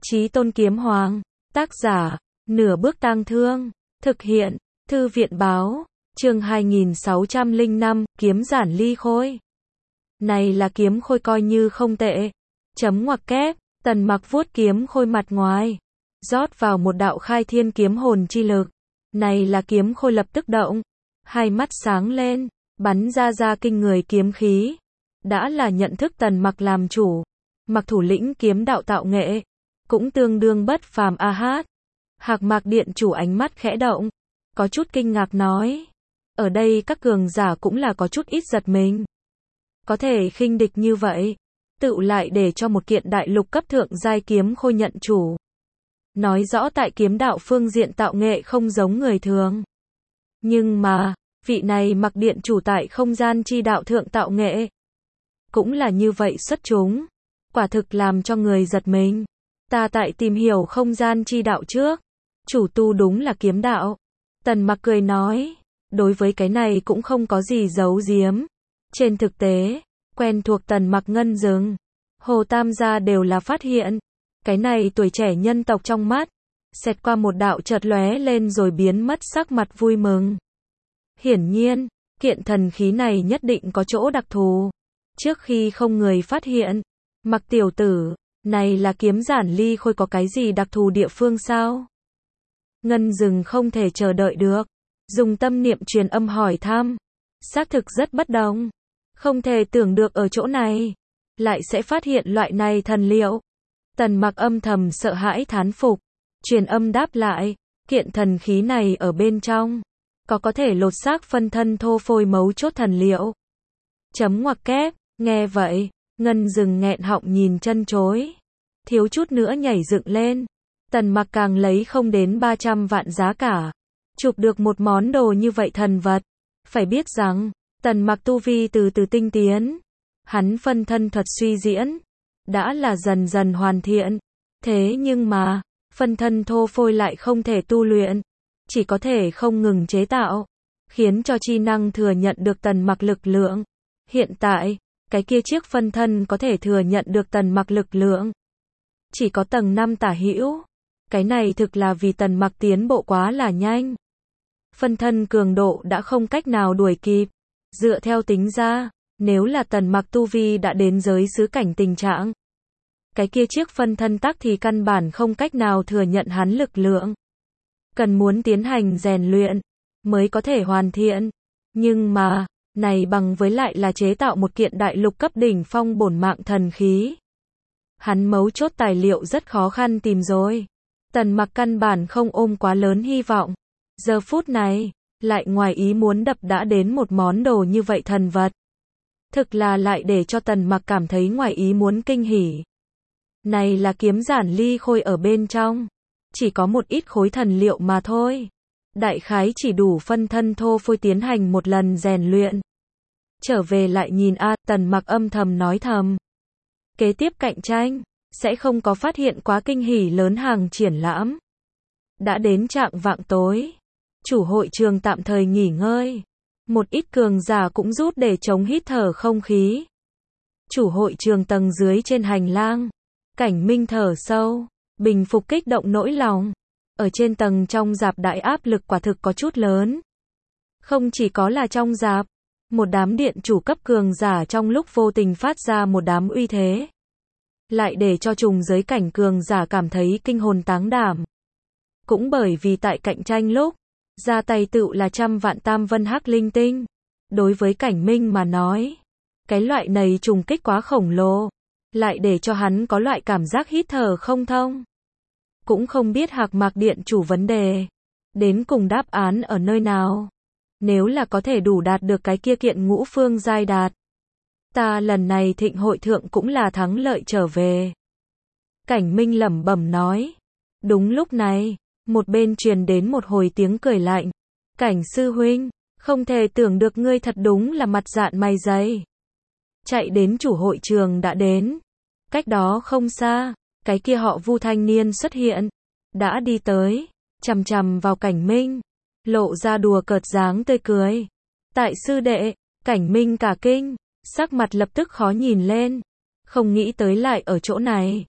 Chí Tôn Kiếm Hoàng, tác giả, Nửa Bước Tang Thương, thực hiện, Thư viện báo, chương 2605, kiếm giản ly khôi. Này là kiếm khôi coi như không tệ. Chấm ngoặc kép, Tần Mặc vuốt kiếm khôi mặt ngoài, rót vào một đạo khai thiên kiếm hồn chi lực. Này là kiếm khôi lập tức động, hai mắt sáng lên, bắn ra kinh người kiếm khí. Đã là nhận thức Tần Mặc làm chủ, Mặc thủ lĩnh kiếm đạo tạo nghệ, cũng tương đương bất phàm a hát. Hạc Mạc Điện chủ ánh mắt khẽ động, có chút kinh ngạc nói. Ở đây các cường giả cũng là có chút ít giật mình. Có thể khinh địch như vậy, tự lại để cho một kiện đại lục cấp thượng giai kiếm khôi nhận chủ. Nói rõ tại kiếm đạo phương diện tạo nghệ không giống người thường. Nhưng mà, vị này Mặc Điện chủ tại không gian chi đạo thượng tạo nghệ, cũng là như vậy xuất chúng. Quả thực làm cho người giật mình. Ta tại tìm hiểu không gian chi đạo trước, chủ tu đúng là kiếm đạo. Tần Mặc cười nói, đối với cái này cũng không có gì giấu giếm. Trên thực tế, quen thuộc Tần Mặc Ngân Dừng, Hồ Tam gia đều là phát hiện. Cái này tuổi trẻ nhân tộc trong mắt, xẹt qua một đạo chợt lóe lên rồi biến mất sắc mặt vui mừng. Hiển nhiên, kiện thần khí này nhất định có chỗ đặc thù. Trước khi không người phát hiện, Mặc tiểu tử, này là kiếm giản ly khôi có cái gì đặc thù địa phương sao? Ngân Dừng không thể chờ đợi được, dùng tâm niệm truyền âm hỏi thăm. Xác thực rất bất đồng, không thể tưởng được ở chỗ này lại sẽ phát hiện loại này thần liệu. Tần Mặc âm thầm sợ hãi thán phục, truyền âm đáp lại, kiện thần khí này ở bên trong có thể lột xác phân thân thô phôi mấu chốt thần liệu. Chấm ngoặc kép, nghe vậy, Ngân Dừng nghẹn họng nhìn chân chối, thiếu chút nữa nhảy dựng lên. Tần Mặc càng lấy không đến 300 vạn giá cả, chụp được một món đồ như vậy thần vật. Phải biết rằng, Tần Mặc tu vi từ từ tinh tiến, hắn phân thân thuật suy diễn, đã là dần dần hoàn thiện. Thế nhưng mà, phân thân thô phôi lại không thể tu luyện, chỉ có thể không ngừng chế tạo, khiến cho chi năng thừa nhận được Tần Mặc lực lượng. Hiện tại, cái kia chiếc phân thân có thể thừa nhận được Tần Mặc lực lượng chỉ có tầng 5 tả hữu. Cái này thực là vì Tần Mặc tiến bộ quá là nhanh. Phân thân cường độ đã không cách nào đuổi kịp. Dựa theo tính ra, nếu là Tần Mặc tu vi đã đến giới xứ cảnh tình trạng, cái kia chiếc phân thân tắc thì căn bản không cách nào thừa nhận hắn lực lượng. Cần muốn tiến hành rèn luyện mới có thể hoàn thiện. Nhưng mà, này bằng với lại là chế tạo một kiện đại lục cấp đỉnh phong bổn mạng thần khí. Hắn mấu chốt tài liệu rất khó khăn tìm rồi. Tần Mặc căn bản không ôm quá lớn hy vọng. Giờ phút này, lại ngoài ý muốn đập đã đến một món đồ như vậy thần vật. Thực là lại để cho Tần Mặc cảm thấy ngoài ý muốn kinh hỉ. Này là kiếm giản ly khôi ở bên trong, chỉ có một ít khối thần liệu mà thôi. Đại khái chỉ đủ phân thân thô phôi tiến hành một lần rèn luyện. Trở về lại nhìn Tần Mặc âm thầm nói thầm. Kế tiếp cạnh tranh, sẽ không có phát hiện quá kinh hỉ lớn hàng triển lãm. Đã đến trạng vạng tối, chủ hội trường tạm thời nghỉ ngơi. Một ít cường giả cũng rút để chống hít thở không khí. Chủ hội trường tầng dưới trên hành lang, Cảnh Minh thở sâu, bình phục kích động nỗi lòng. Ở trên tầng trong dạp đại áp lực quả thực có chút lớn. Không chỉ có là trong dạp, một đám điện chủ cấp cường giả trong lúc vô tình phát ra một đám uy thế, lại để cho trùng giới cảnh cường giả cảm thấy kinh hồn táng đảm. Cũng bởi vì tại cạnh tranh lúc, ra tay tựu là trăm vạn tam vân hắc linh tinh. Đối với Cảnh Minh mà nói, cái loại này trùng kích quá khổng lồ, lại để cho hắn có loại cảm giác hít thở không thông. Cũng không biết Hạc Mạc Điện chủ vấn đề đến cùng đáp án ở nơi nào. Nếu là có thể đủ đạt được cái kia kiện ngũ phương giai đạt, ta lần này thịnh hội thượng cũng là thắng lợi trở về. Cảnh Minh lẩm bẩm nói. Đúng lúc này, một bên truyền đến một hồi tiếng cười lạnh. Cảnh sư huynh, không thể tưởng được ngươi thật đúng là mặt dạn mày dày. Chạy đến chủ hội trường đã đến. Cách đó không xa, cái kia họ Vu thanh niên xuất hiện, đã đi tới, chằm chằm vào Cảnh Minh, lộ ra đùa cợt dáng tươi cười. Tại sư đệ, Cảnh Minh cả kinh, sắc mặt lập tức khó nhìn lên, không nghĩ tới lại ở chỗ này.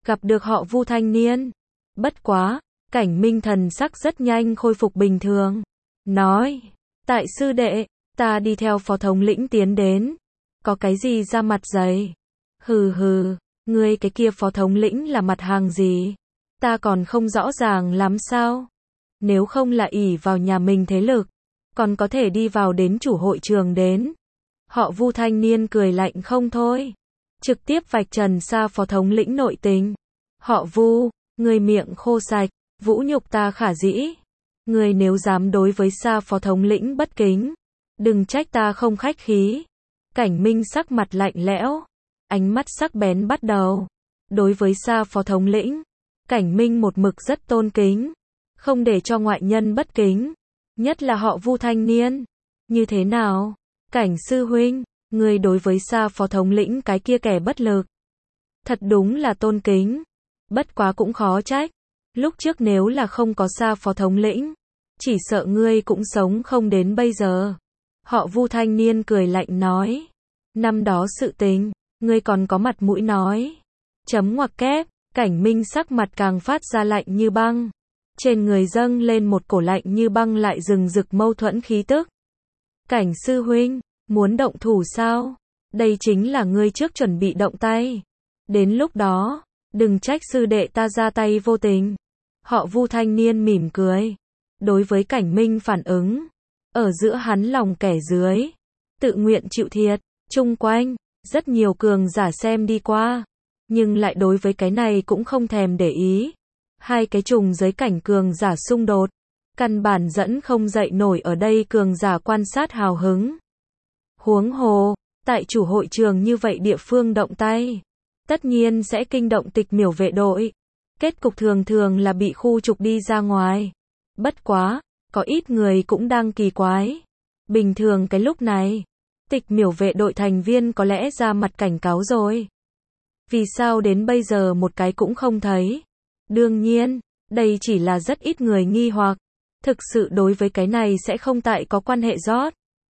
gặp được họ Vu thanh niên. Bất quá, Cảnh Minh thần sắc rất nhanh khôi phục bình thường. Nói, tại sư đệ, ta đi theo phó thống lĩnh tiến đến. Có cái gì ra mặt dày? Hừ hừ, ngươi cái kia phó thống lĩnh là mặt hàng gì? Ta còn không rõ ràng lắm sao? Nếu không là ỷ vào nhà mình thế lực, còn có thể đi vào đến chủ hội trường đến. Họ Vu thanh niên cười lạnh không thôi. Trực tiếp vạch trần xa phó thống lĩnh nội tình. Họ Vu, ngươi miệng khô sạch, vũ nhục ta khả dĩ. Ngươi nếu dám đối với xa phó thống lĩnh bất kính, đừng trách ta không khách khí. Cảnh Minh sắc mặt lạnh lẽo, ánh mắt sắc bén bắt đầu. Đối với xa phó thống lĩnh, Cảnh Minh một mực rất tôn kính, không để cho ngoại nhân bất kính, nhất là họ Vu thanh niên. Như thế nào? Cảnh sư huynh, ngươi đối với xa phó thống lĩnh cái kia kẻ bất lực, thật đúng là tôn kính. Bất quá cũng khó trách, lúc trước nếu là không có xa phó thống lĩnh, chỉ sợ ngươi cũng sống không đến bây giờ. Họ Vu thanh niên cười lạnh nói, năm đó sự tình, ngươi còn có mặt mũi nói. Chấm ngoặc kép, Cảnh Minh sắc mặt càng phát ra lạnh như băng. Trên người dâng lên một cổ lạnh như băng lại rừng rực mâu thuẫn khí tức. Cảnh sư huynh, muốn động thủ sao? Đây chính là ngươi trước chuẩn bị động tay. Đến lúc đó, đừng trách sư đệ ta ra tay vô tình. Họ Vu thanh niên mỉm cười. Đối với Cảnh Minh phản ứng, ở giữa hắn lòng kẻ dưới, tự nguyện chịu thiệt, chung quanh, rất nhiều cường giả xem đi qua, nhưng lại đối với cái này cũng không thèm để ý. Hai cái trùng giới cảnh cường giả xung đột, căn bản dẫn không dậy nổi ở đây cường giả quan sát hào hứng. Huống hồ, tại chủ hội trường như vậy địa phương động tay, tất nhiên sẽ kinh động Tịch Miểu vệ đội. Kết cục thường thường là bị khu trục đi ra ngoài. Bất quá, có ít người cũng đang kỳ quái. Bình thường cái lúc này, Tịch Miểu vệ đội thành viên có lẽ ra mặt cảnh cáo rồi. Vì sao đến bây giờ một cái cũng không thấy? Đương nhiên, đây chỉ là rất ít người nghi hoặc. Thực sự đối với cái này sẽ không tại có quan hệ rót.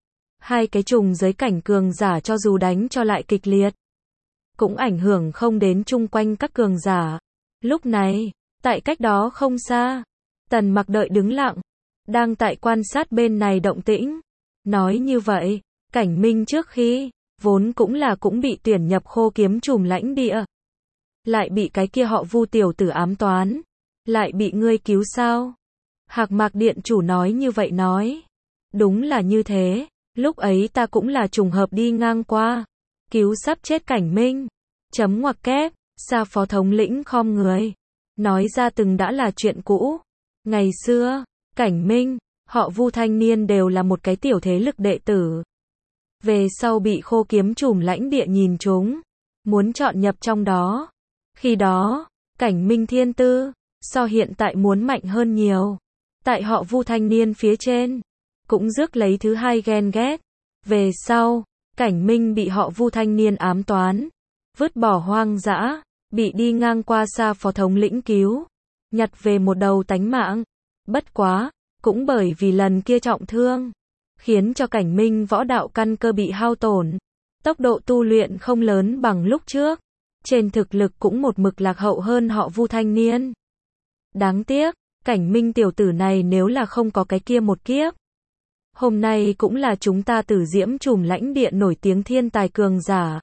Hai cái trùng giới cảnh cường giả cho dù đánh cho lại kịch liệt, cũng ảnh hưởng không đến chung quanh các cường giả. Lúc này, tại cách đó không xa, Tần Mặc đợi đứng lặng, đang tại quan sát bên này động tĩnh. Nói như vậy, Cảnh Minh trước khi, vốn cũng bị tuyển nhập Khô Kiếm Trùm lãnh địa. Lại bị cái kia họ Vu tiểu tử ám toán. Lại bị ngươi cứu sao? Hạc Mạc Điện chủ nói như vậy nói. Đúng là như thế, lúc ấy ta cũng là trùng hợp đi ngang qua. Cứu sắp chết Cảnh Minh. Chấm ngoặc kép, xa phó thống lĩnh khom người. Nói ra từng đã là chuyện cũ. Ngày xưa, Cảnh Minh, họ Vu thanh niên đều là một cái tiểu thế lực đệ tử. Về sau bị Khô Kiếm Trùm lãnh địa nhìn trúng, muốn chọn nhập trong đó. Khi đó, Cảnh Minh thiên tư, so hiện tại muốn mạnh hơn nhiều. Tại họ Vu thanh niên phía trên, cũng rước lấy thứ hai ghen ghét. Về sau, Cảnh Minh bị họ Vu thanh niên ám toán, vứt bỏ hoang dã, bị đi ngang qua xa phó thống lĩnh cứu, nhặt về một đầu tánh mạng. Bất quá, cũng bởi vì lần kia trọng thương, khiến cho Cảnh Minh võ đạo căn cơ bị hao tổn, tốc độ tu luyện không lớn bằng lúc trước, trên thực lực cũng một mực lạc hậu hơn họ Vu thanh niên. Đáng tiếc, Cảnh Minh tiểu tử này nếu là không có cái kia một kiếp, hôm nay cũng là chúng ta Tử Diễm Trùm lãnh địa nổi tiếng thiên tài cường giả.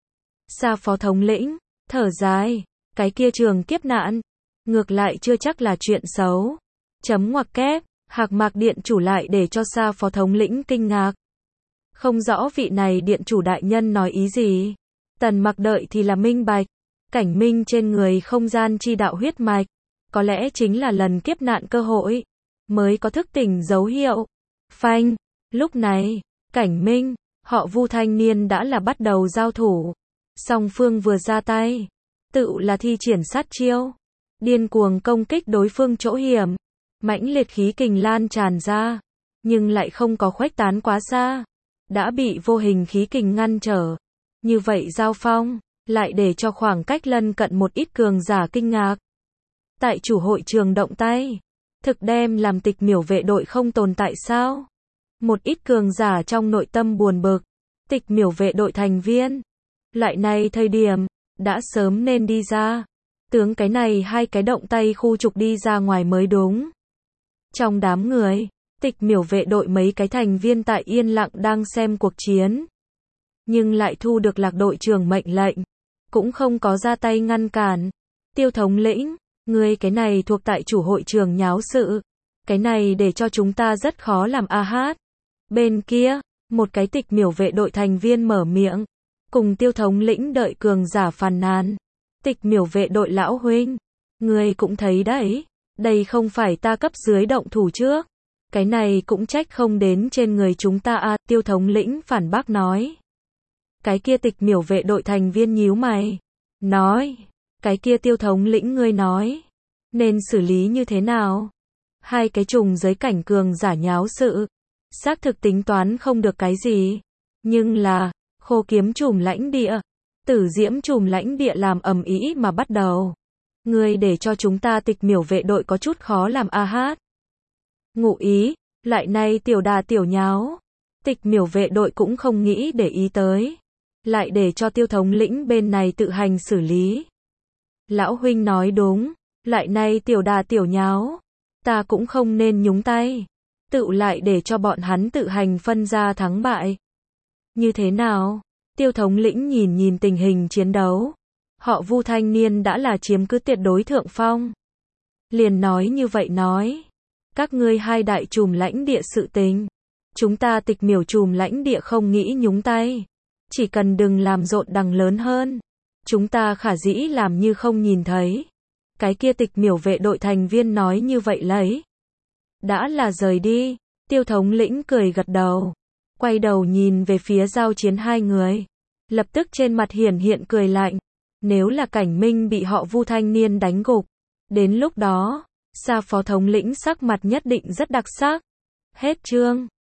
Xa phó thống lĩnh, thở dài, cái kia trường kiếp nạn, ngược lại chưa chắc là chuyện xấu. Chấm ngoặc kép, Hạc Mạc Điện chủ lại để cho xa phó thống lĩnh kinh ngạc. Không rõ vị này điện chủ đại nhân nói ý gì. Tần Mặc đợi thì là minh bạch, Cảnh Minh trên người không gian chi đạo huyết mạch, có lẽ chính là lần kiếp nạn cơ hội, mới có thức tỉnh dấu hiệu. Phanh, lúc này, Cảnh Minh, họ Vu thanh niên đã là bắt đầu giao thủ. Song phương vừa ra tay, tự là thi triển sát chiêu, điên cuồng công kích đối phương chỗ hiểm. Mãnh liệt khí kình lan tràn ra, nhưng lại không có khuếch tán quá xa, đã bị vô hình khí kình ngăn trở. Như vậy giao phong, lại để cho khoảng cách lân cận một ít cường giả kinh ngạc. Tại chủ hội trường động tay, thực đem làm Tịch Miểu vệ đội không tồn tại sao? Một ít cường giả trong nội tâm buồn bực, Tịch Miểu vệ đội thành viên, loại này thời điểm, đã sớm nên đi ra. Tướng cái này hai cái động tay khu trục đi ra ngoài mới đúng. Trong đám người, Tịch Miểu vệ đội mấy cái thành viên tại yên lặng đang xem cuộc chiến. Nhưng lại thu được Lạc đội trưởng mệnh lệnh. Cũng không có ra tay ngăn cản. Tiêu thống lĩnh, ngươi cái này thuộc tại chủ hội trường nháo sự. Cái này để cho chúng ta rất khó làm a hát. Bên kia, một cái Tịch Miểu vệ đội thành viên mở miệng. Cùng Tiêu thống lĩnh đợi cường giả phàn nàn. Tịch Miểu vệ đội lão huynh. Ngươi cũng thấy đấy. Đây không phải ta cấp dưới động thủ trước. Cái này cũng trách không đến trên người chúng ta a. Tiêu thống lĩnh phản bác nói. Cái kia Tịch Miểu vệ đội thành viên nhíu mày. Nói. Cái kia Tiêu thống lĩnh ngươi nói. Nên xử lý như thế nào? Hai cái trùng giới cảnh cường giả nháo sự. Xác thực tính toán không được cái gì. Nhưng là, Khô kiếm trùm lãnh địa. Tử diễm trùm lãnh địa làm ầm ĩ mà bắt đầu. Ngươi để cho chúng ta Tịch Miểu vệ đội có chút khó làm a hát. Ngụ ý, lại nay tiểu đà tiểu nháo. Tịch Miểu vệ đội cũng không nghĩ để ý tới. Lại để cho Tiêu thống lĩnh bên này tự hành xử lý. Lão huynh nói đúng, lại nay tiểu đà tiểu nháo. Ta cũng không nên nhúng tay. Tự lại để cho bọn hắn tự hành phân ra thắng bại. Như thế nào? Tiêu thống lĩnh nhìn tình hình chiến đấu. Họ Vu thanh niên đã là chiếm cứ tuyệt đối thượng phong. Liền nói như vậy nói. Các ngươi hai đại trùm lãnh địa sự tình. Chúng ta Tịch Miểu trùm lãnh địa không nghĩ nhúng tay. Chỉ cần đừng làm rộn đằng lớn hơn. Chúng ta khả dĩ làm như không nhìn thấy. Cái kia Tịch Miểu vệ đội thành viên nói như vậy lấy. Đã là rời đi. Tiêu thống lĩnh cười gật đầu. Quay đầu nhìn về phía giao chiến hai người. Lập tức trên mặt hiển hiện cười lạnh. Nếu là Cảnh Minh bị họ Vu thanh niên đánh gục. Đến lúc đó, Sa phó thống lĩnh sắc mặt nhất định rất đặc sắc. Hết chương.